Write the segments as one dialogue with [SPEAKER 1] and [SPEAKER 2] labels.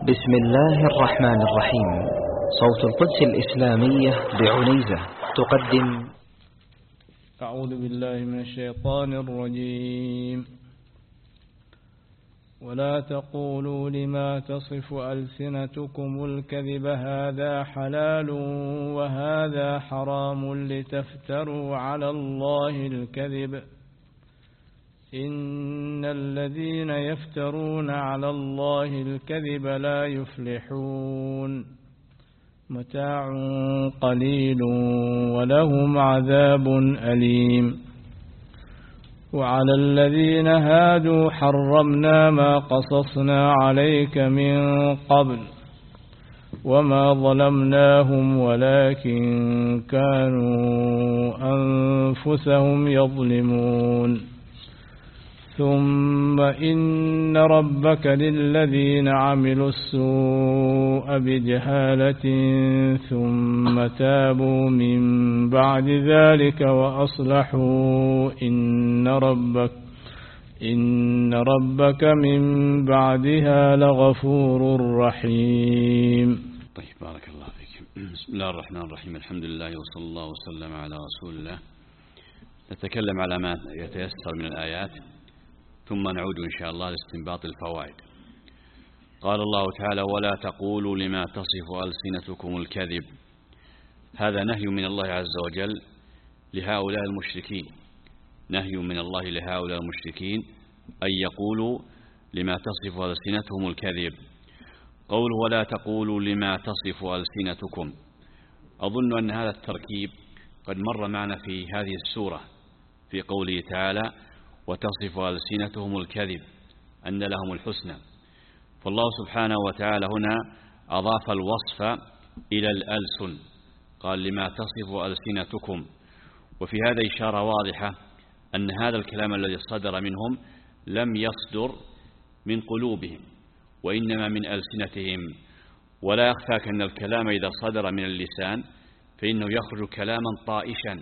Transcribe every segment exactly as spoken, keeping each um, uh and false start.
[SPEAKER 1] بسم الله الرحمن الرحيم. صوت القدس الإسلامية بعنيزة تقدم.
[SPEAKER 2] أعوذ بالله من الشيطان الرجيم. ولا تقولوا لما تصف ألسنتكم الكذب هذا حلال وهذا حرام لتفتروا على الله الكذب إن الذين يفترون على الله الكذب لا يفلحون متاع قليل ولهم عذاب أليم. وعلى الذين هادوا حرمنا ما قصصنا عليك من قبل وما ظلمناهم ولكن كانوا أنفسهم يظلمون. ثم إن ربك للذين عملوا السوء بجهالة ثم تابوا من بعد ذلك وأصلحوا إن ربك إن ربك من بعدها لغفور رحيم.
[SPEAKER 3] طيب، بارك الله فيك. بسم الله الرحمن الرحيم. الحمد لله وصلى الله وسلم على رسول الله. نتكلم على ما يتيسر من الآيات ثم نعود إن شاء الله لاستنباط الفوائد. قال الله تعالى: ولا تقولوا لما تصف ألسنتكم الكذب. هذا نهي من الله عز وجل لهؤلاء المشركين، نهي من الله لهؤلاء المشركين أن يقولوا لما تصف ألسنتهم الكذب. قول ولا تقولوا لما تصف ألسنتكم، أظن أن هذا التركيب قد مر معنا في هذه السورة في قوله تعالى: وتصف ألسنتهم الكذب أن لهم الحسنى. فالله سبحانه وتعالى هنا أضاف الوصف إلى الألسن، قال لما تصف ألسنتكم، وفي هذا إشارة واضحة أن هذا الكلام الذي صدر منهم لم يصدر من قلوبهم وإنما من ألسنتهم. ولا يخفاك أن الكلام إذا صدر من اللسان فإنه يخرج كلاما طائشا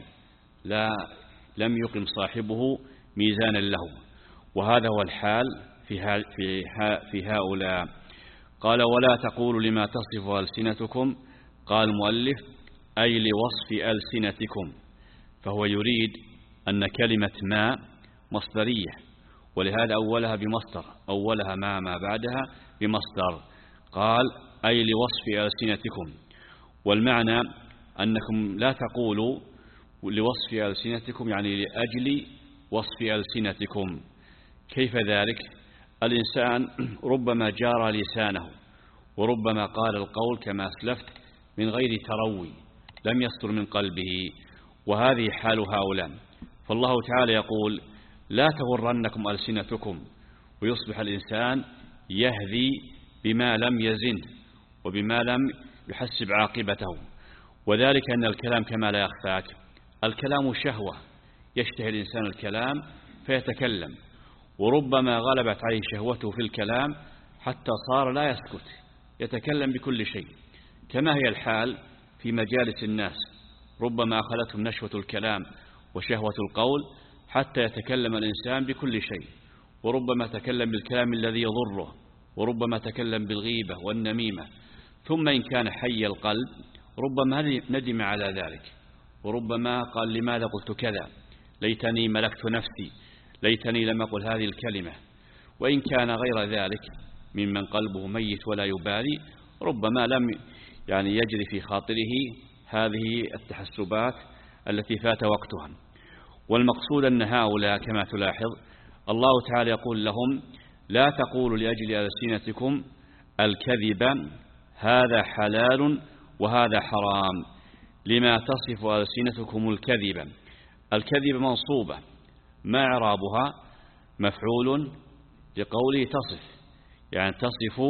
[SPEAKER 3] لا لم يقم صاحبه ميزانا له، وهذا هو الحال في في في هؤلاء. قال: ولا تقولوا لما تصف ألسنتكم، قال المؤلف: أي لوصف ألسنتكم، فهو يريد أن كلمة ما مصدرية، ولهذا أولها بمصدر، أولها ما ما بعدها بمصدر. قال: أي لوصف ألسنتكم، والمعنى أنكم لا تقولوا لوصف ألسنتكم يعني لأجل وصف ألسنتكم. كيف ذلك؟ الإنسان ربما جار لسانه وربما قال القول كما أسلفت من غير تروي، لم يصدر من قلبه، وهذه حال هؤلاء. فالله تعالى يقول: لا تغرنكم ألسنتكم، ويصبح الإنسان يهذي بما لم يزن وبما لم يحسب عاقبته. وذلك أن الكلام كما لا يخفاك الكلام شهوة، يشتهي الإنسان الكلام فيتكلم، وربما غلبت عليه شهوته في الكلام حتى صار لا يسكت، يتكلم بكل شيء. كما هي الحال في مجالس الناس، ربما أخذتهم نشوة الكلام وشهوة القول حتى يتكلم الإنسان بكل شيء، وربما تكلم بالكلام الذي يضره، وربما تكلم بالغيبة والنميمة. ثم إن كان حي القلب ربما ندم على ذلك، وربما قال: لماذا قلت كذا، ليتني ملكت نفسي، ليتني لم أقل هذه الكلمة. وإن كان غير ذلك ممن قلبه ميت ولا يبالي، ربما لم يعني يجري في خاطره هذه التحسبات التي فات وقتها. والمقصود أن هؤلاء كما تلاحظ الله تعالى يقول لهم: لا تقولوا لأجل ألسنتكم الكذب هذا حلال وهذا حرام لما تصف ألسنتكم الكذب. الكذب منصوبة، ما إعرابها؟ مفعول لقوله تصف، يعني تصف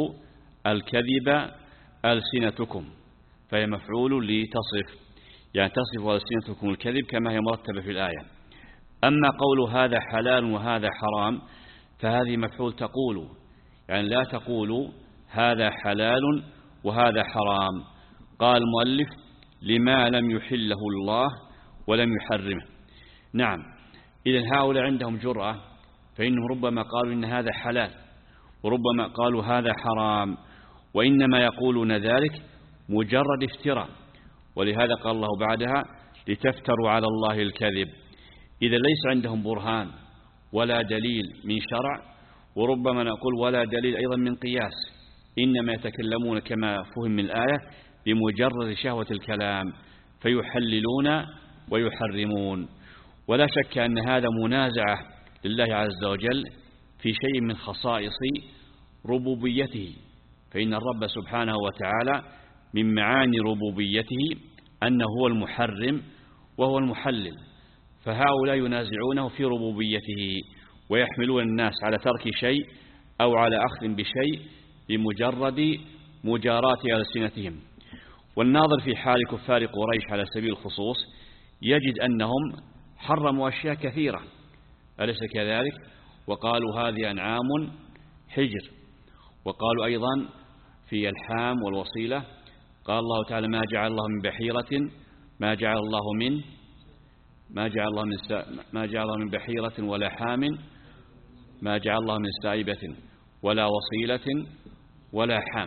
[SPEAKER 3] الكذب ألسنتكم، فهي مفعول لتصف، يعني تصف ألسنتكم الكذب كما هي مرتبة في الآية. أما قول هذا حلال وهذا حرام فهذه مفعول تقول، يعني لا تقولوا هذا حلال وهذا حرام. قال المؤلف: لما لم يحله الله ولم يحرمه. نعم، إذن هؤلاء عندهم جرأة، فإنهم ربما قالوا إن هذا حلال وربما قالوا هذا حرام، وإنما يقولون ذلك مجرد افتراء. ولهذا قال الله بعدها لتفتروا على الله الكذب. إذا ليس عندهم برهان ولا دليل من شرع، وربما نقول ولا دليل أيضا من قياس، إنما يتكلمون كما فهم من الآية بمجرد شهوة الكلام فيحللون ويحرمون. ولا شك أن هذا منازعة لله عز وجل في شيء من خصائص ربوبيته، فإن الرب سبحانه وتعالى من معاني ربوبيته أنه هو المحرم وهو المحلل، فهؤلاء ينازعونه في ربوبيته ويحملون الناس على ترك شيء أو على أخذ بشيء بمجرد مجاراة ألسنتهم. والناظر في حال كفار قريش على سبيل الخصوص يجد أنهم حرموا أشياء كثيرة، أليس كذلك؟ وقالوا هذه أنعام حجر، وقالوا أيضا في الحام والوصيلة قال الله تعالى ما جعل الله من بحيرة ما جعل الله من ما جعل الله من ما جعل الله من بحيرة ولا حام ما جعل الله من سائبة ولا وصيلة ولا حام.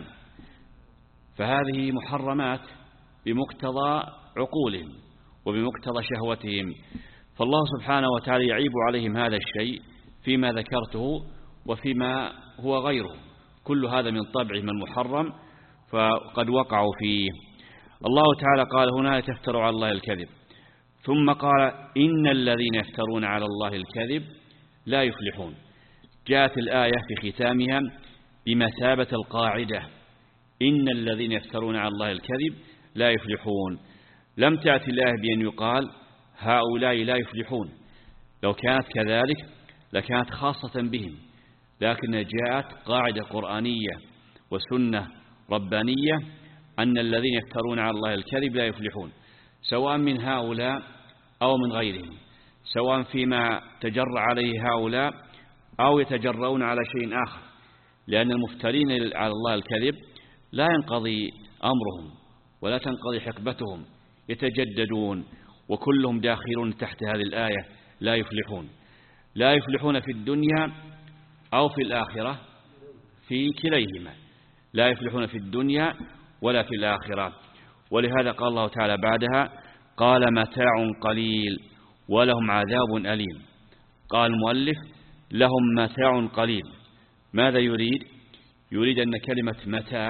[SPEAKER 3] فهذه محرمات بمقتضى عقولهم وبمقتضى شهوتهم، فالله سبحانه وتعالى يعيب عليهم هذا الشيء فيما ذكرته وفيما هو غيره، كل هذا من طبعه من المحرم فقد وقعوا فيه. الله تعالى قال هنا تفتروا على الله الكذب، ثم قال إن الذين يفترون على الله الكذب لا يفلحون. جاءت الآية في ختامها بمثابة القاعدة، إن الذين يفترون على الله الكذب لا يفلحون. لم تأتي الآية بأن يقال هؤلاء لا يفلحون، لو كانت كذلك لكانت خاصة بهم، لكن جاءت قاعدة قرآنية وسنة ربانية أن الذين يفترون على الله الكذب لا يفلحون، سواء من هؤلاء أو من غيرهم، سواء فيما تجرأ عليه هؤلاء أو يتجرؤون على شيء آخر، لأن المفترين على الله الكذب لا ينقضي أمرهم ولا تنقضي حقبتهم، يتجددون، وكلهم داخلون تحت هذه الآية لا يفلحون. لا يفلحون في الدنيا أو في الآخرة، في كليهما، لا يفلحون في الدنيا ولا في الآخرة. ولهذا قال الله تعالى بعدها قال متاع قليل ولهم عذاب أليم. قال المؤلف لهم متاع قليل، ماذا يريد؟ يريد أن كلمة متاع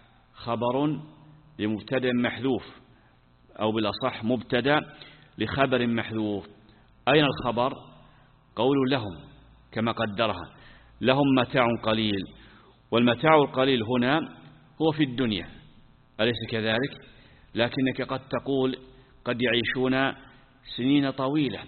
[SPEAKER 3] خبر لمبتدأ محذوف، أو بالأصح مبتدأ لخبر محذوف. أين الخبر؟ قول لهم كما قدرها، لهم متاع قليل، والمتاع القليل هنا هو في الدنيا، أليس كذلك؟ لكنك قد تقول قد يعيشون سنين طويلة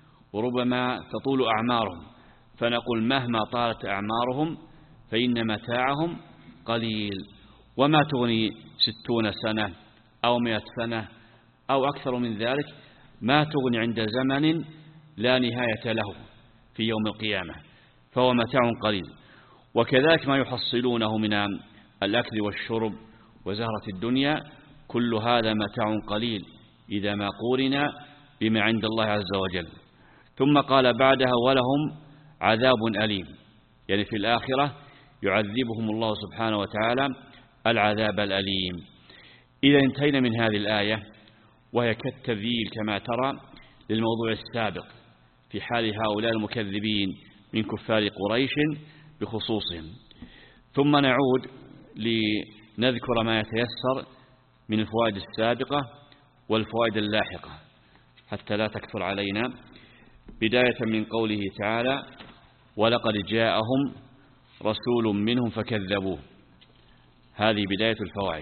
[SPEAKER 3] وربما تطول أعمارهم، فنقول مهما طالت أعمارهم فإن متاعهم قليل. وما تغني ستون سنة أو مئة سنة أو أكثر من ذلك، ما تغني عند زمن لا نهاية له في يوم القيامة، فهو متاع قليل. وكذلك ما يحصلونه من الأكل والشرب وزهرة الدنيا، كل هذا متاع قليل إذا ما قورن بما عند الله عز وجل. ثم قال بعدها ولهم عذاب أليم، يعني في الآخرة يعذبهم الله سبحانه وتعالى العذاب الأليم. إذا انتهينا من هذه الآية وهي كالتذييل كما ترى للموضوع السابق في حال هؤلاء المكذبين من كفار قريش بخصوصهم. ثم نعود لنذكر ما يتيسر من الفوائد السابقة والفوائد اللاحقة حتى لا تكثر علينا، بداية من قوله تعالى ولقد جاءهم رسول منهم فكذبوه. هذه بداية الفوائد.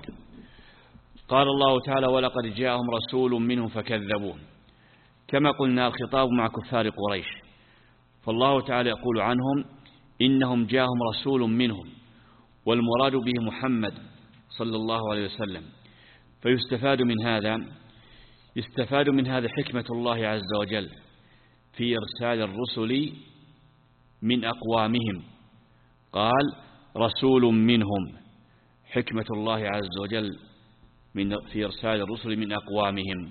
[SPEAKER 3] قال الله تعالى ولقد جاءهم رسول منهم فكذبوه. كما قلنا الخطاب مع كفار قريش، فالله تعالى يقول عنهم إنهم جاءهم رسول منهم، والمراد به محمد صلى الله عليه وسلم. فيستفاد من هذا يستفاد من هذا حكمة الله عز وجل في إرسال الرسل من أقوامهم. قال رسول منهم، حكمة الله عز وجل من في إرسال الرسل من أقوامهم.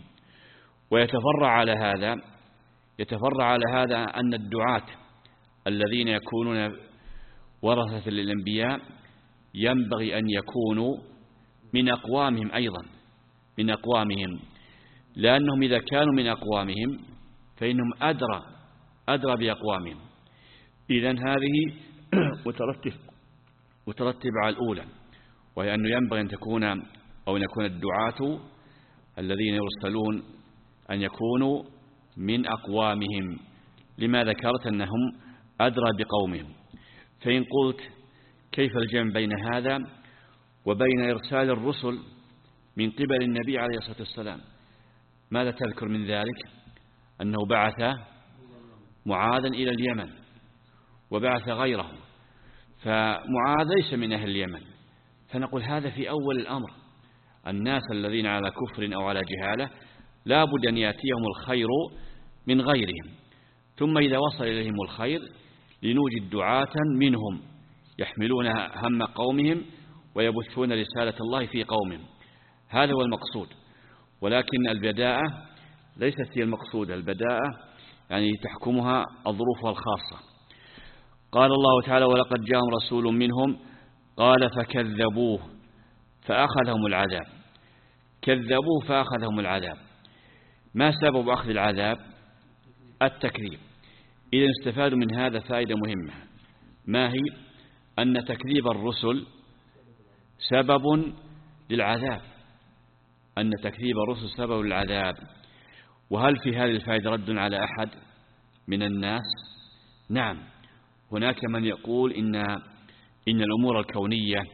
[SPEAKER 3] ويتفرع على هذا يتفرع على هذا أن الدعاة الذين يكونون ورثة للأنبياء ينبغي أن يكونوا من أقوامهم أيضا، من أقوامهم، لأنهم إذا كانوا من أقوامهم فإنهم أدرى أدرى بأقوامهم. إذن هذه مترتب مترتب على الأولى، وهي أنه ينبغي أن تكون أو أن يكون الدعاة الذين يرسلون أن يكونوا من أقوامهم، لما ذكرت أنهم أدرى بقومهم. فإن قلت كيف الجمع بين هذا وبين إرسال الرسل من قبل النبي عليه الصلاة والسلام؟ ماذا تذكر من ذلك؟ أنه بعث معاذا إلى اليمن وبعث غيره، فمعاذ ليس من أهل اليمن، فنقول هذا في أول الأمر. الناس الذين على كفر أو على جهالة لا بد أن يأتيهم الخير من غيرهم، ثم إذا وصل إليهم الخير لنوجد دعاة منهم يحملون هم قومهم ويبثون رسالة الله في قومهم. هذا هو المقصود، ولكن البداءة ليست هي المقصود. البداءة يعني تحكمها الظروف الخاصة. قال الله تعالى: ولقد جاءهم رسول منهم قال فكذبوه فأخذهم العذاب. كذبوه فأخذهم العذاب. ما سبب أخذ العذاب؟ التكذيب. إذا استفادوا من هذا فائدة مهمة. ما هي؟ أن تكذيب الرسل سبب للعذاب، أن تكذيب الرسل سبب للعذاب. وهل في هذه الفائدة رد على أحد من الناس؟ نعم، هناك من يقول إن إن الأمور الكونية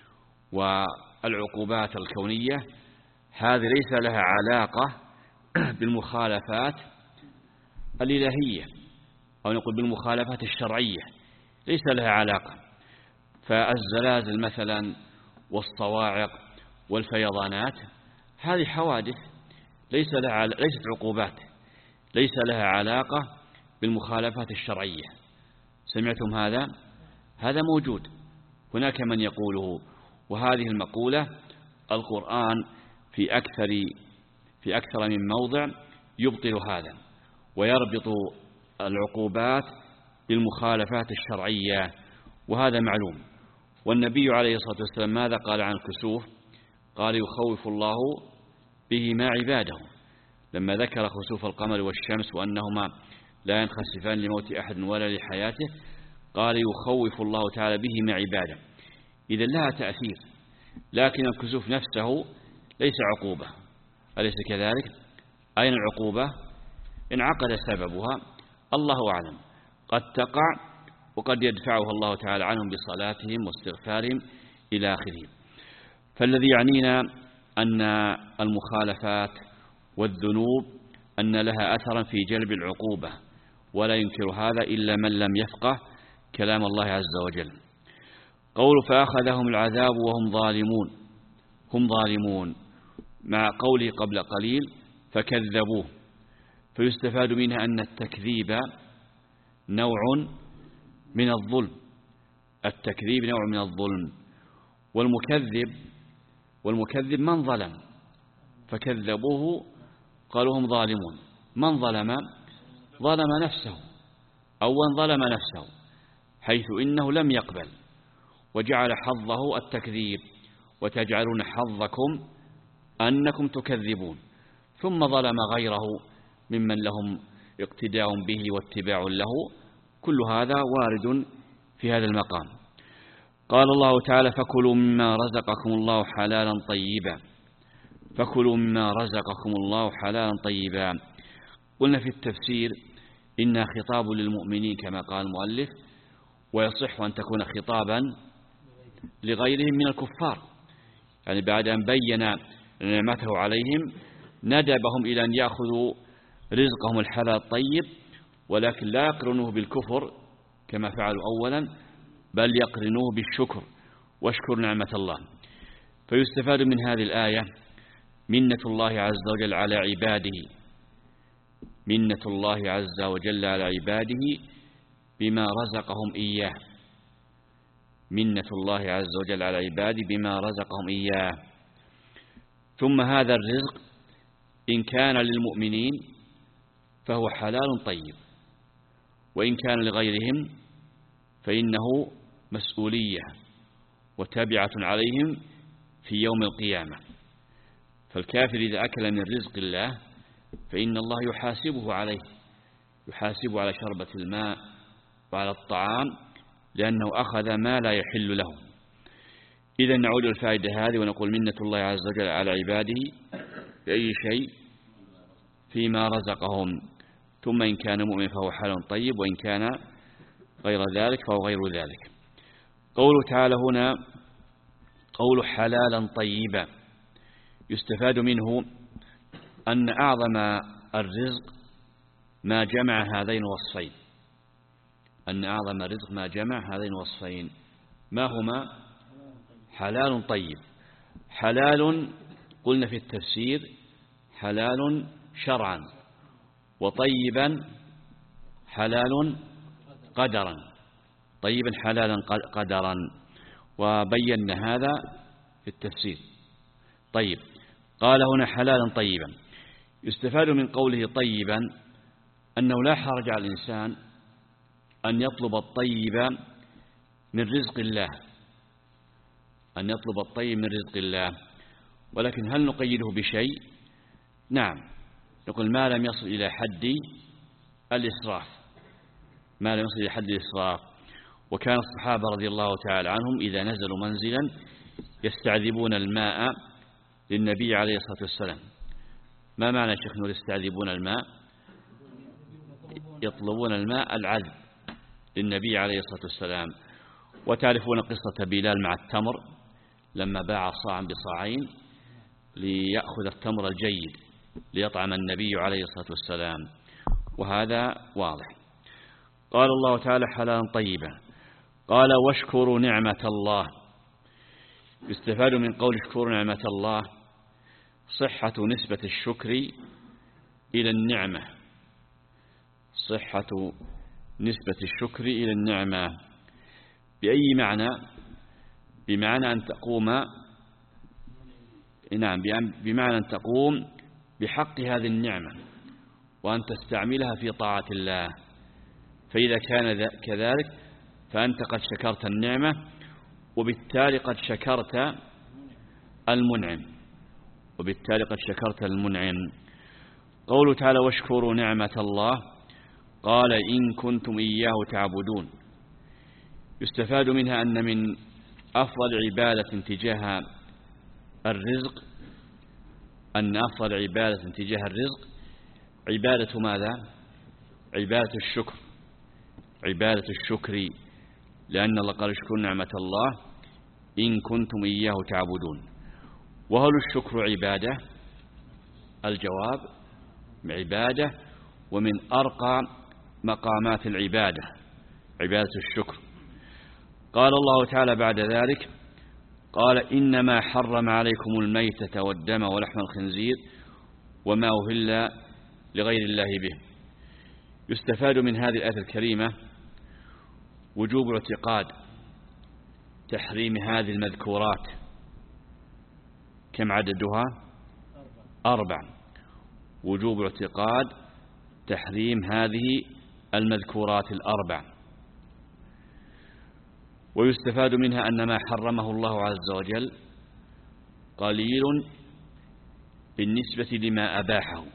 [SPEAKER 3] والعقوبات الكونية هذه ليس لها علاقة بالمخالفات الإلهية، أو نقول بالمخالفات الشرعية، ليس لها علاقة. فالزلازل مثلا والصواعق والفيضانات هذه حوادث ليس لها ليست عقوبات، ليس لها علاقة بالمخالفات الشرعية. سمعتم هذا؟ هذا موجود. هناك من يقوله، وهذه المقولة القرآن في أكثر في أكثر من موضع يبطل هذا ويربط العقوبات بالمخالفات الشرعية، وهذا معلوم. والنبي عليه الصلاة والسلام ماذا قال عن الكسوف؟ قال: يخوف الله به ما عباده، لما ذكر خسوف القمر والشمس وأنهما لا ينخسفان لموت أحد ولا لحياته، قال: يخوف الله تعالى به ما عباده. إذا لها تأثير، لكن الكسوف نفسه ليس عقوبة، أليس كذلك؟ أين العقوبة؟ انعقد سببها، الله أعلم، قد تقع وقد يدفعها الله تعالى عنهم بصلاتهم واستغفارهم إلى آخره. فالذي يعنينا أن المخالفات والذنوب أن لها أثرا في جلب العقوبة، ولا ينكر هذا إلا من لم يفقه كلام الله عز وجل. قول فأخذهم العذاب وهم ظالمون، هم ظالمون، مع قوله قبل قليل فكذبوه، فيستفاد منها أن التكذيب نوع من الظلم، التكذيب نوع من الظلم، والمكذب والمكذب من ظلم، فكذبوه قالوا هم ظالمون. من ظلم؟ ظلم نفسه، أولا ظلم نفسه حيث إنه لم يقبل وجعل حظه التكذيب، وتجعلون حظكم أنكم تكذبون، ثم ظلم غيره ممن لهم اقتداء به واتباع له. كل هذا وارد في هذا المقام. قال الله تعالى: فكلوا مما رزقكم الله حلالا طيبا، فكلوا مما رزقكم الله حلالا طيبا. قلنا في التفسير إنها خطاب للمؤمنين كما قال المؤلف، ويصح أن تكون خطابا لغيرهم من الكفار، يعني بعد أن بين نعمته عليهم ندبهم إلى أن يأخذوا رزقهم الحلال الطيب، ولكن لا يقرنوه بالكفر كما فعلوا أولا، بل يقرنوه بالشكر، واشكر نعمة الله. فيستفاد من هذه الآية منة الله عز وجل على عباده، منة الله عز وجل على عباده بما رزقهم إياه، منة الله عز وجل على عباده بما رزقهم إياه. ثم هذا الرزق إن كان للمؤمنين فهو حلال طيب، وإن كان لغيرهم فإنه مسؤولية وتابعة عليهم في يوم القيامة. فالكافر إذا أكل من رزق الله فإن الله يحاسبه عليه، يحاسبه على شربة الماء وعلى الطعام، لأنه أخذ ما لا يحل له. إذا نعود الفائدة هذه ونقول منة الله عز وجل على عباده بأي شيء فيما رزقهم، ثم إن كان مؤمن فهو حلال طيب، وإن كان غير ذلك فهو غير ذلك. قوله تعالى هنا قول حلالا طيبا، يستفاد منه أن أعظم الرزق ما جمع هذين الوصفين، أن أعظم الرزق ما جمع هذين الوصفين. ما هما؟ حلال طيب. حلال قلنا في التفسير حلال شرعا، وطيبا حلال قدرا، طيبا حلالا قدرا، وبينا هذا في التفسير. طيب، قال هنا حلالا طيبا. يستفاد من قوله طيبا أنه لا حرج على الإنسان أن يطلب الطيب من رزق الله، أن يطلب الطيب من رزق الله، ولكن هل نقيده بشيء؟ نعم، نقول ما لم يصل إلى حد الإسراف، ما لم يصل إلى حد الإسراف. وكان الصحابة رضي الله تعالى عنهم إذا نزلوا منزلا يستعذبون الماء للنبي عليه الصلاة والسلام. ما معنى شيخ نور يستعذبون الماء؟ يطلبون الماء العذب للنبي عليه الصلاة والسلام. وتعرفون قصة بلال مع التمر لما باع صاعا بصاعين ليأخذ التمر الجيد ليطعم النبي عليه الصلاة والسلام، وهذا واضح. قال الله تعالى حلالا طيبا. قال واشكروا نعمة الله. يستفاد من قول اشكروا نعمة الله صحة نسبة الشكر إلى النعمة، صحة نسبة الشكر إلى النعمة. بأي معنى؟ بمعنى أن تقوم نعم بمعنى أن تقوم بحق هذه النعمة وأن تستعملها في طاعة الله. فإذا كان كذلك فأنت قد شكرت النعمة، وبالتالي قد شكرت المنعم، وبالتالي قد شكرت المنعم. قوله تعالى واشكروا نعمة الله، قال إن كنتم إياه تعبدون. يستفاد منها أن من أفضل عبادة تجاه الرزق أن أفضل عبادة تجاه الرزق عبادة ماذا؟ عبادة الشكر، عبادة الشكر، لأن الله قال اشكروا نعمة الله إن كنتم إياه تعبدون. وهل الشكر عبادة؟ الجواب عبادة، ومن أرقى مقامات العبادة عبادة الشكر. قال الله تعالى بعد ذلك قال إنما حرم عليكم الميتة والدم ولحم الخنزير وما أهل لغير الله به. يستفاد من هذه الآية الكريمة وجوب اعتقاد تحريم هذه المذكورات. كم عددها؟ أربع. وجوب اعتقاد تحريم هذه المذكورات الأربع. ويستفاد منها أن ما حرمه الله عز وجل قليل بالنسبة لما أباحه،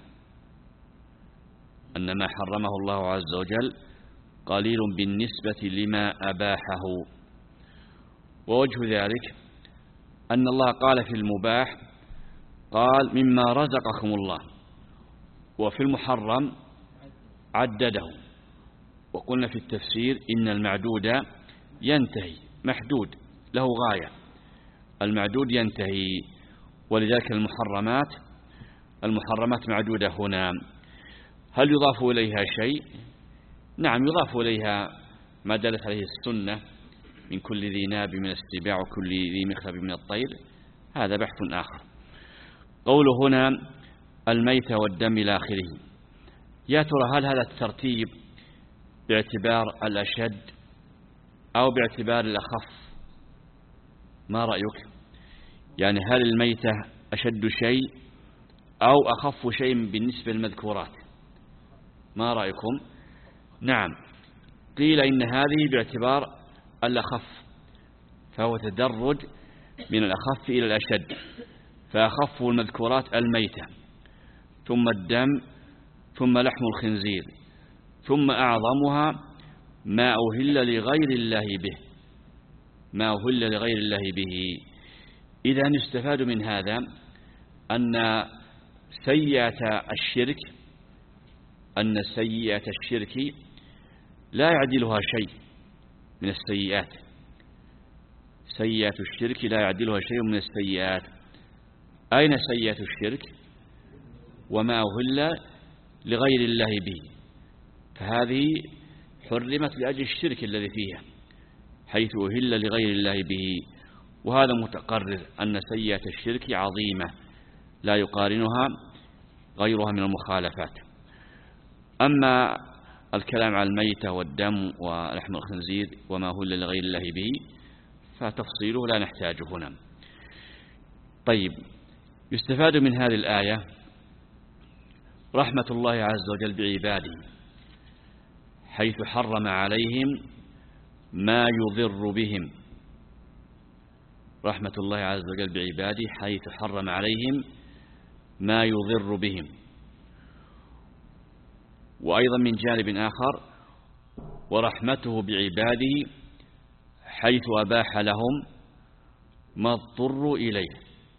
[SPEAKER 3] أن ما حرمه الله عز وجل قليل بالنسبة لما أباحه. ووجه ذلك أن الله قال في المباح قال مما رزقكم الله، وفي المحرم عدده. وقلنا في التفسير إن المعدود ينتهي، محدود له غاية، المعدود ينتهي، ولذلك المحرمات المحرمات معدودة هنا. هل يضاف إليها شيء؟ نعم، يضاف إليها ما دلت عليه السنة من كل ذي ناب من السباع وكل ذي مخلب من الطير، هذا بحث آخر. قوله هنا الميت والدم إلى آخره، يا ترى هل هذا الترتيب باعتبار الأشد أو باعتبار الأخف؟ ما رأيك؟ يعني هل الميتة أشد شيء أو أخف شيء بالنسبة للمذكورات؟ ما رأيكم؟ نعم، قيل إن هذه باعتبار الأخف، فهو تدرج من الأخف إلى الأشد، فأخف المذكورات الميتة، ثم الدم، ثم لحم الخنزير، ثم أعظمها ما أهل لغير الله به، ما أهل لغير الله به. إذا يستفاد من هذا أن سيئة الشرك أن سيئة الشرك لا يعدلها شيء من السيئات، سيئة الشرك لا يعدلها شيء من السيئات. أين سيئة الشرك؟ وما أهل لغير الله به، فهذه حرمت لأجل الشرك الذي فيها، حيث أهل لغير الله به، وهذا متقرر أن سيئة الشرك عظيمة لا يقارنها غيرها من المخالفات. أما الكلام على الميتة والدم ولحم الخنزير وما أهل لغير الله به فتفصيله لا نحتاجه هنا. طيب، يستفاد من هذه الآية رحمة الله عز وجل بعباده، حيث حرم عليهم ما يضر بهم، رحمة الله عز وجل بعباده حيث حرم عليهم ما يضر بهم. وأيضا من جانب آخر ورحمته بعباده حيث أباح لهم ما اضطروا إليه،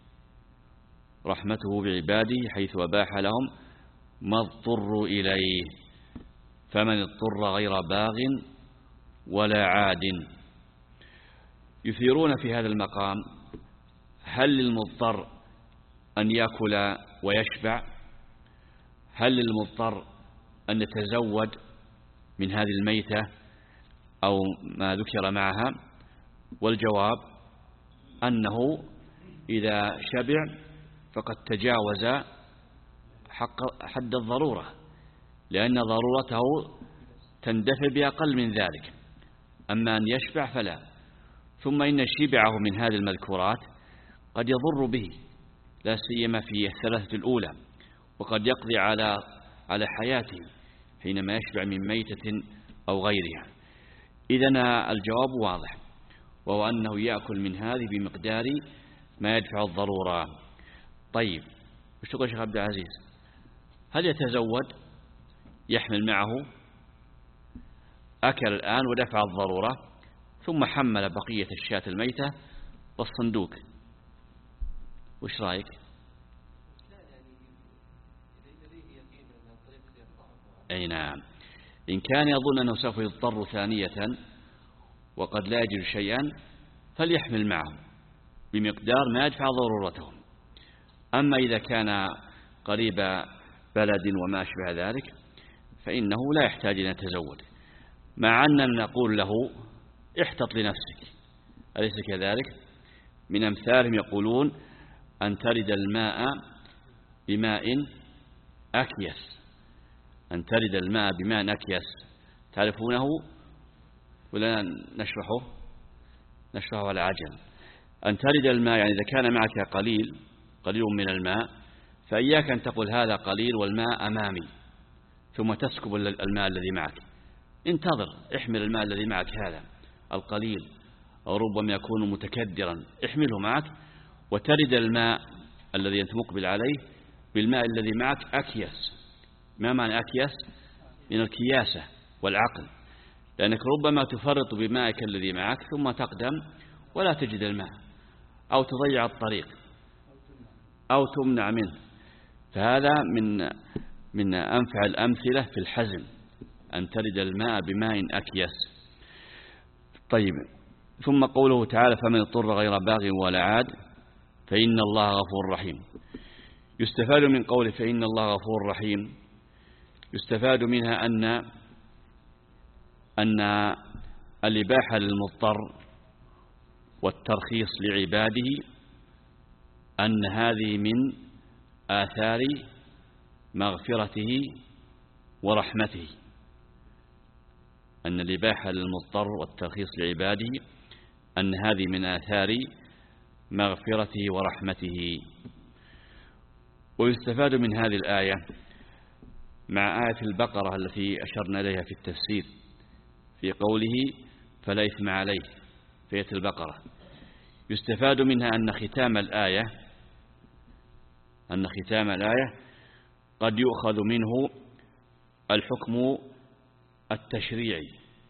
[SPEAKER 3] رحمته بعباده حيث أباح لهم ما اضطروا إليه، فمن اضطر غير باغ ولا عاد. يثيرون في هذا المقام هل للمضطر أن يأكل ويشبع؟ هل للمضطر أن يتزود من هذه الميتة أو ما ذكر معها؟ والجواب أنه إذا شبع فقد تجاوز حق حد الضرورة، لأن ضرورته تندفع بأقل من ذلك، أما أن يشبع فلا. ثم إن شبعه من هذه المذكورات قد يضر به، لا سيما في الثلاثة الأولى، وقد يقضي على على حياته حينما يشبع من ميتة أو غيرها. إذن الجواب واضح، وهو أنه يأكل من هذه بمقدار ما يدفع الضرورة. طيب، وش تقول شيخ عبد العزيز؟ هل يتزود يحمل معه؟ أكل الآن ودفع الضرورة ثم حمل بقية الشاة الميتة والصندوق، وش رأيك؟ أي نعم، إن كان يظن أنه سوف يضطر ثانية وقد لا يجد شيئا فليحمل معه بمقدار ما يدفع ضرورته. أما إذا كان قريب بلد وما أشبه ذلك فإنه لا يحتاج أن يتزود، مع أننا نقول له احتط لنفسك، أليس كذلك؟ من أمثالهم يقولون أن ترد الماء بماء أكيس، أن ترد الماء بماء أكيس، تعرفونه ولا نشرحه؟ نشرحه على عجل. أن ترد الماء يعني إذا كان معك قليل قليل من الماء فإياك أن تقول هذا قليل والماء أمامي ثم تسكب الماء الذي معك، انتظر، احمل الماء الذي معك هذا القليل أو ربما يكون متكدرا، احمله معك وترد الماء الذي أنت مقبل عليه بالماء الذي معك أكيس. ما معنى أكيس؟ من الكياسة والعقل، لأنك ربما تفرط بمائك الذي معك ثم تقدم ولا تجد الماء، أو تضيع الطريق أو تمنع منه، فهذا من من أنفع الأمثلة في الحزم، أن ترد الماء بماء أكيس. طيب، ثم قوله تعالى فمن اضطر غير باغ ولا عاد فإن الله غفور رحيم. يستفاد من قوله فإن الله غفور رحيم، يستفاد منها أن أن الإباحة للمضطر والترخيص لعباده أن هذه من آثار مغفرته ورحمته، أن الإباحة للمضطر والترخيص لعباده أن هذه من آثار مغفرته ورحمته. ويستفاد من هذه الآية مع آية البقرة التي أشرنا إليها في التفسير في قوله فلا إثم عليه في آية البقرة، يستفاد منها أن ختام الآية أن ختام الآية قد يؤخذ منه الحكم التشريعي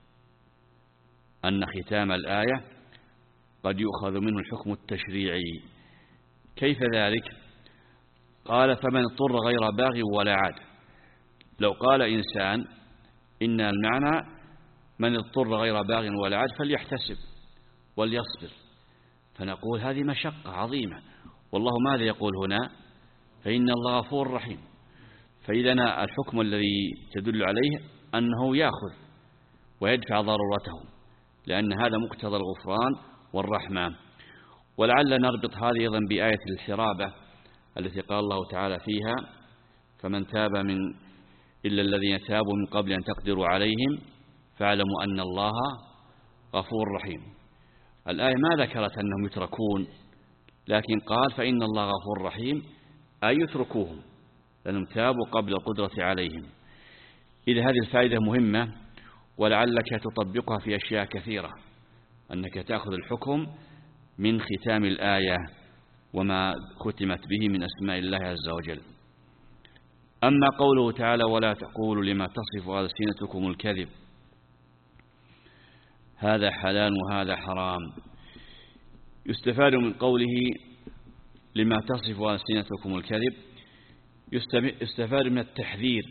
[SPEAKER 3] أن ختام الآية قد يؤخذ منه الحكم التشريعي. كيف ذلك؟ قال فمن اضطر غير باغ ولا عاد. لو قال إنسان إن المعنى من اضطر غير باغ ولا عاد فليحتسب وليصبر، فنقول هذه مشقة عظيمة، والله ماذا يقول هنا؟ فإن الله غفور رحيم. فإذا الحكم الذي تدل عليه أنه يأخذ ويدفع ضرورته، لأن هذا مقتضى الغفران والرحمة. ولعل نربط هذه أيضا بآية الحرابة التي قال الله تعالى فيها فمن تاب من إلا الذين تابوا من قبل أن تقدروا عليهم فاعلموا أن الله غفور رحيم. الآية ما ذكرت أنهم يتركون، لكن قال فإن الله غفور رحيم أي يتركوهم لأنهم تابوا قبل القدرة عليهم. إذا هذه الفائدة مهمة، ولعلك تطبقها في أشياء كثيرة، أنك تأخذ الحكم من ختام الآية وما ختمت به من أسماء الله عز وجل. أما قوله تعالى ولا تقولوا لما تصف ألسنتكم الكذب هذا حلال وهذا حرام، يستفاد من قوله لما تصف ألسنتكم الكذب يستفاد من التحذير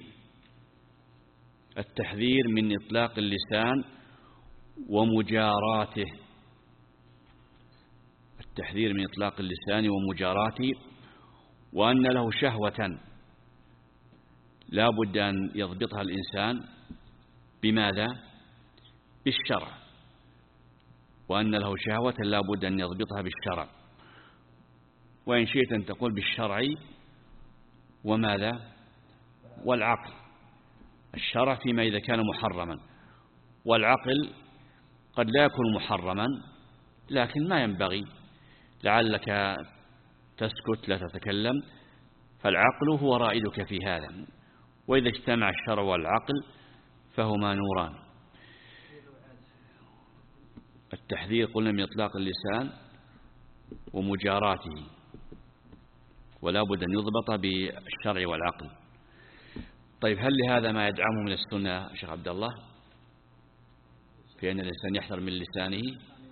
[SPEAKER 3] التحذير من إطلاق اللسان ومجاراته التحذير من إطلاق اللسان ومجاراته، وأن له شهوة لا بد أن يضبطها الإنسان بماذا؟ بالشرع، وأن له شهوة لا بد أن يضبطها بالشرع، وإن شئت أن تقول بالشرع وماذا؟ والعقل. الشرع فيما إذا كان محرما، والعقل قد لا يكون محرما لكن ما ينبغي، لعلك تسكت لا تتكلم، فالعقل هو رائدك في هذا، وإذا اجتمع الشرع والعقل فهما نوران. التحذير قلنا من إطلاق اللسان ومجاراته، ولا بد أن يضبط بالشرع والعقل. طيب هل لهذا ما يدعمه من السنة شيخ عبد الله في أن الإنسان يحذر من لسانه؟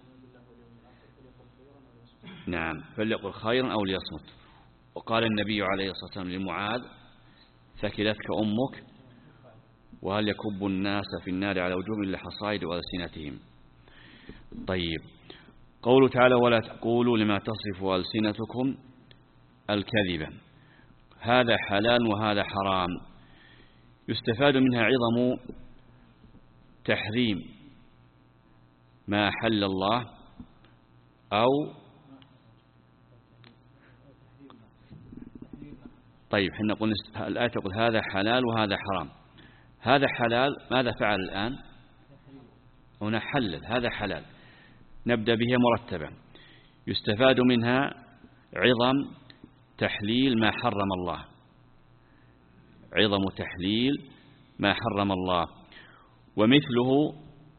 [SPEAKER 3] نعم، فليقل خيرا أو ليصمت. وقال النبي عليه الصلاة والسلام لمعاذ ثكلتك أمك وهل يكب الناس في النار على وجوههم إلا حصائد ألسنتهم. طيب قوله تعالى ولا تقولوا لما تصف ألسنتكم الكذب هذا حلال وهذا حرام، يستفاد منها عظم تحريم ما حل الله، أو طيب حين نقول الآية تقول هذا حلال وهذا حرام. هذا حلال، ماذا فعل الآن؟ هنا حلل، هذا حلال، نبدأ به مرتبا. يستفاد منها عظم تحليل ما حرم الله، عظم تحليل ما حرم الله، ومثله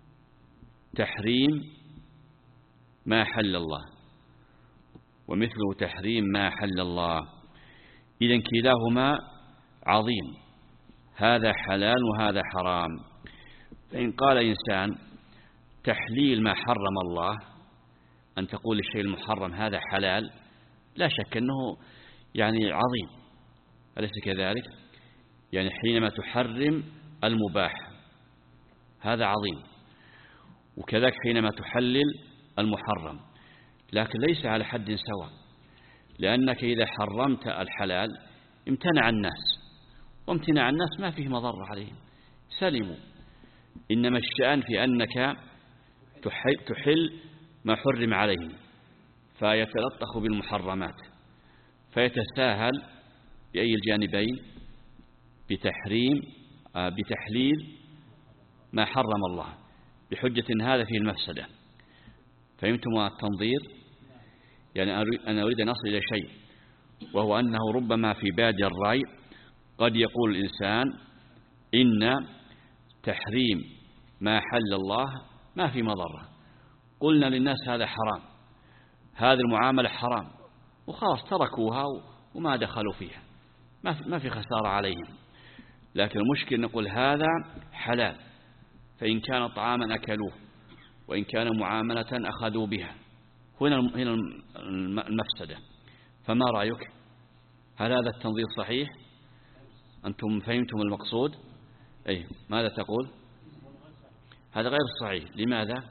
[SPEAKER 3] تحريم ما حل الله، ومثله تحريم ما حل الله. إذن كلاهما عظيم، هذا حلال وهذا حرام. فإن قال إنسان تحليل ما حرم الله، أن تقول الشيء المحرم هذا حلال، لا شك أنه يعني عظيم، أليس كذلك؟ يعني حينما تحرم المباح هذا عظيم، وكذلك حينما تحلل المحرم، لكن ليس على حد سواء، لأنك إذا حرمت الحلال امتنع الناس، وامتناع الناس ما فيه مضر عليهم، سلموا. إنما الشأن في أنك تحل ما حرم عليهم فيتلطخ بالمحرمات، فيتساهل بأي الجانبين؟ بتحريم بتحليل ما حرم الله، بحجة هذا فيه المفسدة. فهمتم التنظير؟ يعني أنا أريد أن أصل إلى شيء، وهو أنه ربما في بادي الرأي قد يقول الإنسان إن تحريم ما حل الله ما في مضرة، قلنا للناس هذا حرام، هذه المعاملة حرام وخلاص تركوها وما دخلوا فيها، ما في, ما في خسارة عليهم. لكن المشكلة نقول هذا حلال، فإن كان طعاما أكلوه وإن كان معاملة أخذوا بها، هنا هنا المفسدة. فما رأيك؟ هل هذا التنظير صحيح؟ أنتم فهمتم المقصود؟ أي ماذا تقول؟ هذا غير صحيح. لماذا؟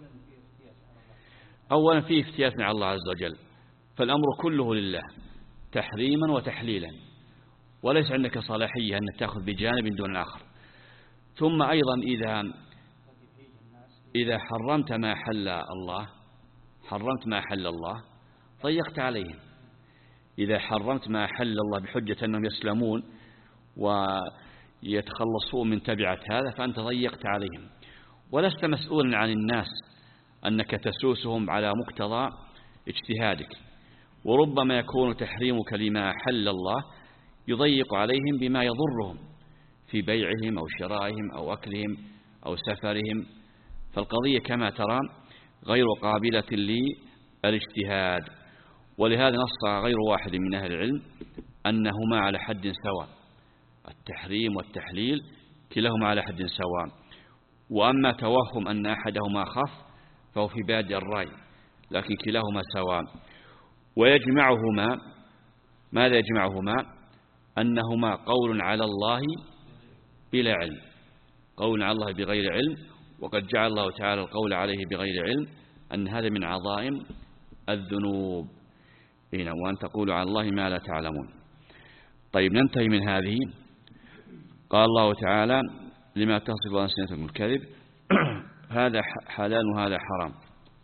[SPEAKER 3] أولا فيه افتيات مع الله عز وجل، فالأمر كله لله تحريما وتحليلا، وليس عندك صلاحية أن تأخذ بجانب دون الآخر. ثم أيضا إذا إذا حرمت ما حل الله حرمت ما حل الله ضيقت عليهم. إذا حرمت ما حل الله بحجة أنهم يسلمون ويتخلصون من تبعة هذا فأنت ضيقت عليهم، ولست مسؤولا عن الناس أنك تسوسهم على مقتضى اجتهادك. وربما يكون تحريمك لما حل الله يضيق عليهم بما يضرهم في بيعهم أو شرائهم أو أكلهم أو سفرهم. فالقضية كما ترى غير قابلة للاجتهاد. ولهذا نص غير واحد من أهل العلم أنهما على حد سواء، التحريم والتحليل كلاهما على حد سواء. وأما توهم أن أحدهما خف فهو في بادئ الرأي، لكن كلاهما سواء. ويجمعهما ماذا يجمعهما؟ أنهما قول على الله بلا علم، قول على الله بغير علم، وقد جعل الله تعالى القول عليه بغير علم أن هذا من عظائم الذنوب، وأن تقولوا على الله ما لا تعلمون. طيب ننتهي من هذه. قال الله تعالى لما تصف ألسنتكم الكذب هذا حلال وهذا حرام.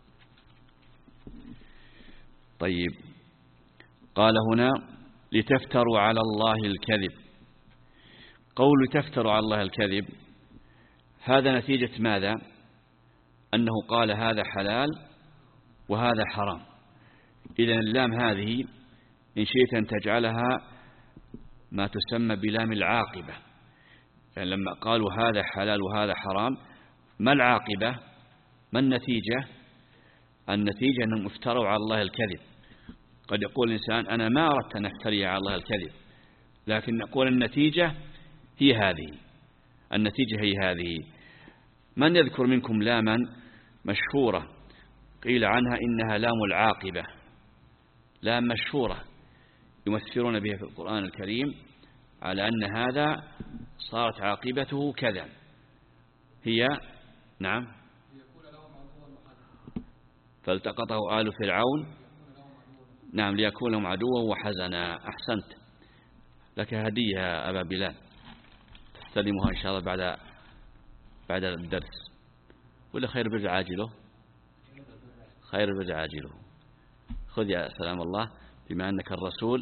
[SPEAKER 3] طيب قال هنا لتفتروا على الله الكذب. قول لتفتروا على الله الكذب هذا نتيجة ماذا؟ أنه قال هذا حلال وهذا حرام. إذن اللام هذه إن شئت أن تجعلها ما تسمى بلام العاقبة، يعني لما قالوا هذا حلال وهذا حرام ما العاقبة؟ ما النتيجة؟ النتيجة أنهم افتروا على الله الكذب. قد يقول الإنسان أنا ما أردت أن أفتري على الله الكذب، لكن نقول النتيجة هي هذه، النتيجة هي هذه. من يذكر منكم لاما مشهورة قيل عنها إنها لام العاقبة، لام مشهورة يمثلون بها في القرآن الكريم على أن هذا صارت عاقبته كذا. هي نعم فالتقطه آل فرعون نعم ليكون لهم عدوا وحزنا. أحسنت، لك هدية يا أبا بلال تستلمها إن شاء الله بعد بعد الدرس، ولا خير برجع عاجله؟ خير برجع عاجله. خذ يا سلام الله بما أنك الرسول.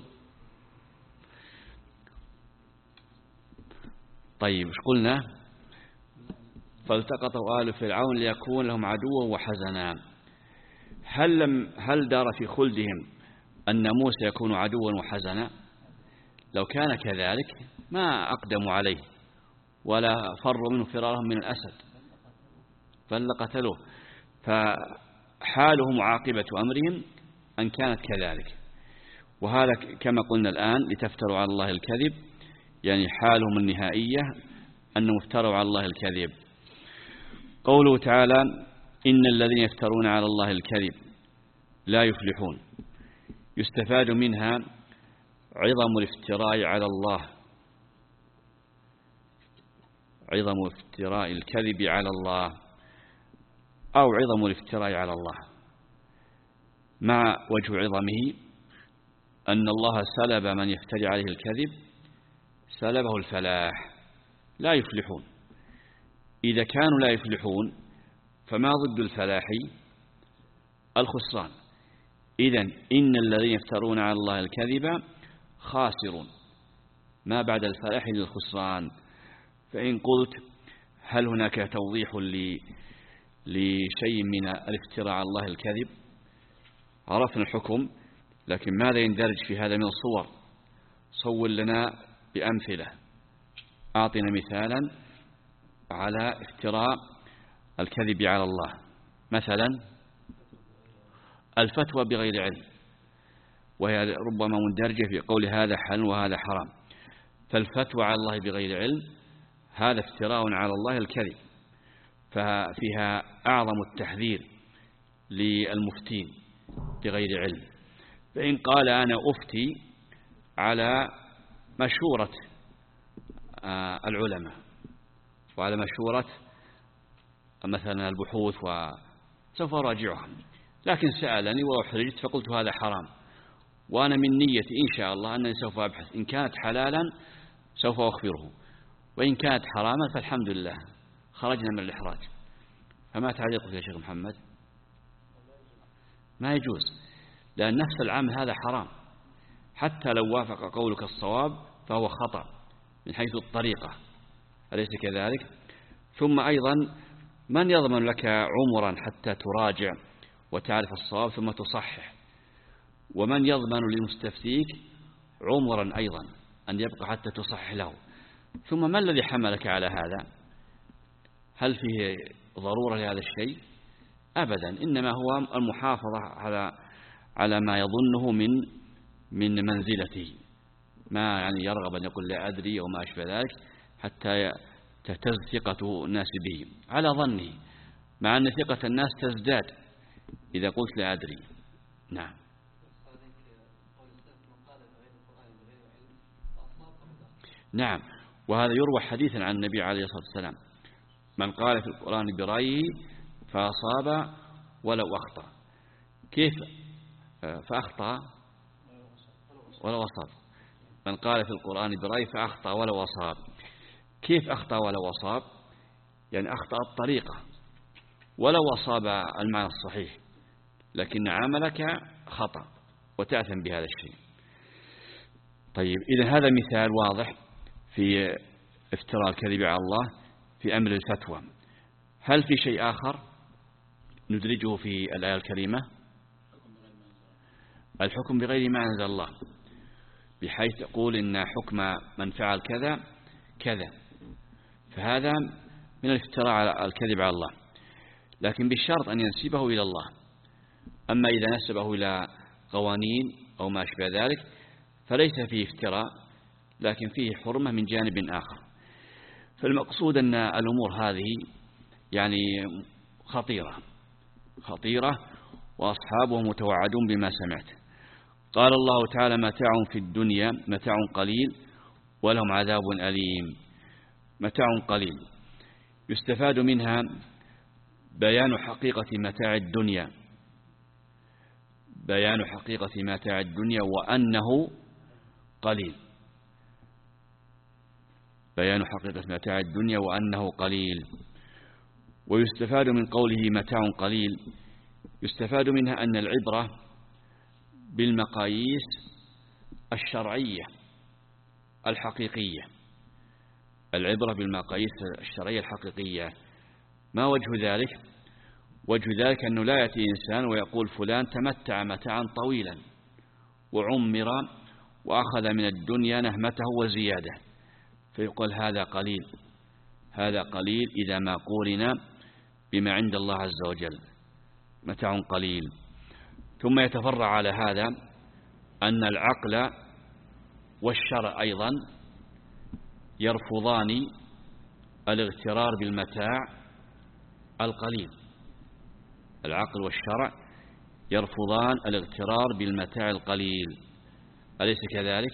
[SPEAKER 3] طيب ايش قلنا؟ فالتقطوا آل فرعون ليكون لهم عدوا وحزنا. هل لم هل دار في خلدهم أن موسى يكون عدوا وحزنا؟ لو كان كذلك ما أقدموا عليه ولا فروا منه فرارهم من الأسد بل قتلوه. فحالهم وعاقبة أمرهم أن كانت كذلك. وهذا كما قلنا الآن لتفتروا على الله الكذب، يعني حالهم النهائية أنهم افتروا على الله الكذب. قوله تعالى إن الذين يفترون على الله الكذب لا يفلحون، يستفاد منها عظم الافتراء على الله، عظم افتراء الكذب على الله أو عظم الافتراء على الله. مع وجه عظمه أن الله سلب من يفتري عليه الكذب سلبه الفلاح، لا يفلحون. إذا كانوا لا يفلحون فما ضد الفلاح؟ الخسران. إذن إن الذين يفترون على الله الكذب خاسرون، ما بعد الفلاح للخسران. فإن قلت هل هناك توضيح لشيء من الافتراء على الله الكذب؟ عرفنا الحكم، لكن ماذا يندرج في هذا من الصور؟ صور لنا بأمثلة، أعطنا مثالا على افتراء الكذب على الله. مثلا الفتوى بغير علم، وهي ربما مندرجة في قول هذا حل وهذا حرام. فالفتوى على الله بغير علم هذا افتراء على الله الكذب، ففيها أعظم التحذير للمفتين بغير علم. فإن قال أنا أفتي على مشورة العلماء وعلى مشورة مثلا البحوث وسوف أراجعها، لكن سألني وأحرجت فقلت هذا حرام، وأنا من نيتي إن شاء الله أنني سوف أبحث، إن كانت حلالا سوف أخبره، وإن كانت حراما فالحمد لله خرجنا من الإحراج. فما تعليقك يا شيخ محمد؟ ما يجوز، لأن نفس العمل هذا حرام، حتى لو وافق قولك الصواب فهو خطأ من حيث الطريقة، أليس كذلك؟ ثم أيضا من يضمن لك عمرا حتى تراجع وتعرف الصواب ثم تصحح؟ ومن يضمن لمستفتيك عمرا أيضا أن يبقى حتى تصحح له؟ ثم ما الذي حملك على هذا؟ هل فيه ضرورة لهذا الشيء؟ أبدا، إنما هو المحافظة على على ما يظنه من من منزلته، ما يعني يرغب أن يقول لا أدري أو ما أشبه ذلك، حتى تهتز ثقة الناس به على ظنه، مع أن ثقة الناس تزداد إذا قلت لا أدري. نعم. نعم، وهذا يروى حديثا عن النبي عليه الصلاة والسلام: من قال في القرآن برأيه فأصاب ولو أخطأ. كيف فأخطأ ولو أصاب؟ من قال في القرآن برأيه فأخطأ ولو أصاب. كيف أخطأ ولو أصاب؟ يعني أخطأ الطريقة، ولو أصاب المعنى الصحيح، لكن عملك خطأ وتأثم بهذا الشيء. طيب، إذا هذا مثال واضح في افتراء الكذب على الله في أمر الفتوى. هل في شيء آخر ندرجه في الآية الكريمة؟ الحكم بغير ما أنزل الله، بحيث تقول إن حكم من فعل كذا كذا، فهذا من الافتراء على الكذب على الله، لكن بالشرط أن ينسبه إلى الله. أما إذا نسبه إلى قوانين أو ما أشبه ذلك فليس فيه افتراء، لكن فيه حرمة من جانب آخر. فالمقصود أن الأمور هذه يعني خطيرة خطيرة وأصحابه متوعدون بما سمعت. قال الله تعالى: متاع في الدنيا متاع قليل ولهم عذاب أليم. متاع قليل يستفاد منها بيان حقيقة متاع الدنيا، بيان حقيقة متاع الدنيا وأنه قليل، بيان حقيقة متاع الدنيا وأنه قليل. ويستفاد من قوله متاع قليل، يستفاد منها أن العبرة بالمقاييس الشرعية الحقيقية، العبرة بالمقاييس الشرعية الحقيقية. ما وجه ذلك؟ وجه ذلك أنه لا يأتي إنسان ويقول فلان تمتع متاعا طويلا وعمر وأخذ من الدنيا نهمته وزيادة، فيقول هذا قليل، هذا قليل إذا ما قورن بما عند الله عز وجل، متاع قليل. ثم يتفرع على هذا أن العقل والشرع أيضا يرفضان الاغترار بالمتاع القليل، العقل والشرع يرفضان الاغترار بالمتاع القليل، أليس كذلك؟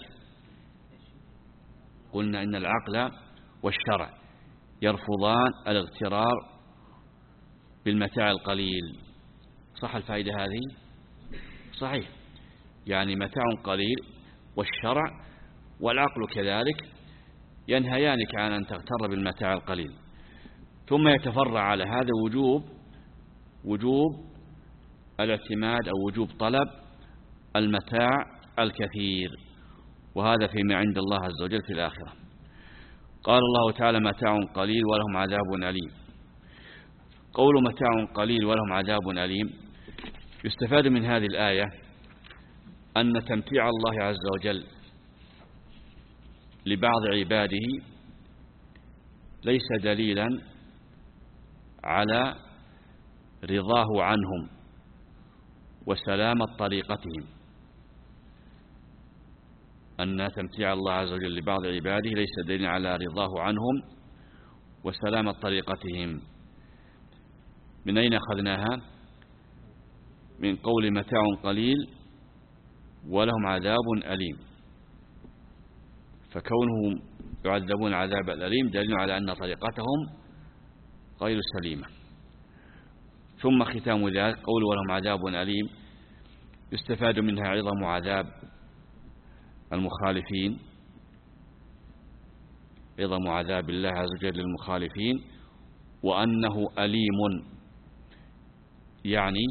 [SPEAKER 3] قلنا إن العقل والشرع يرفضان الاغترار بالمتاع القليل. صح الفائدة هذه؟ صحيح، يعني متاع قليل والشرع والعقل كذلك ينهيانك عن أن تغتر بالمتاع القليل. ثم يتفرع على هذا وجوب وجوب الاعتماد أو وجوب طلب المتاع الكثير، وهذا فيما عند الله عز وجل في الآخرة. قال الله تعالى: متاع قليل ولهم عذاب أليم. قول متاع قليل ولهم عذاب أليم يستفاد من هذه الآية أن تمتيع الله عز وجل لبعض عباده ليس دليلا على رضاه عنهم وسلامة طريقتهم، أن تمتيع الله عز وجل لبعض عباده ليس دليل على رضاه عنهم وسلامة طريقتهم. من أين أخذناها؟ من قول متاع قليل ولهم عذاب أليم، فكونهم يعذبون العذاب الأليم دليل على أن طريقتهم غير سليمة. ثم ختام ذلك قول ولهم عذاب أليم يستفاد منها عظم عذاب المخالفين، عظم عذاب الله عز وجل للمخالفين، وأنه أليم يعني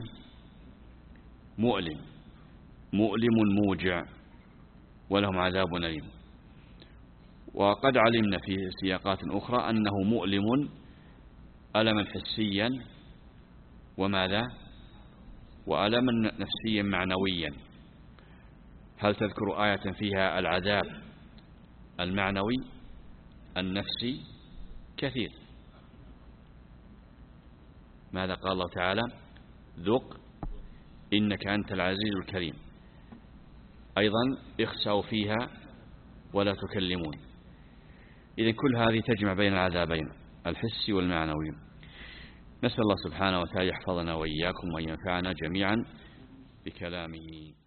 [SPEAKER 3] مؤلم، مؤلم موجع، ولهم عذاب أليم. وقد علمنا في سياقات أخرى أنه مؤلم ألما حسيا وماذا؟ وألما نفسيا معنويا. هل تذكر آية فيها العذاب المعنوي النفسي؟ كثير. ماذا قال الله تعالى؟ ذق إنك أنت العزيز الكريم. أيضا اخسأوا فيها ولا تكلمون. إذن كل هذه تجمع بين العذابين الحسي والمعنوي. نسأل الله سبحانه وتعالى يحفظنا وإياكم وأن ينفعنا جميعا بكلامه.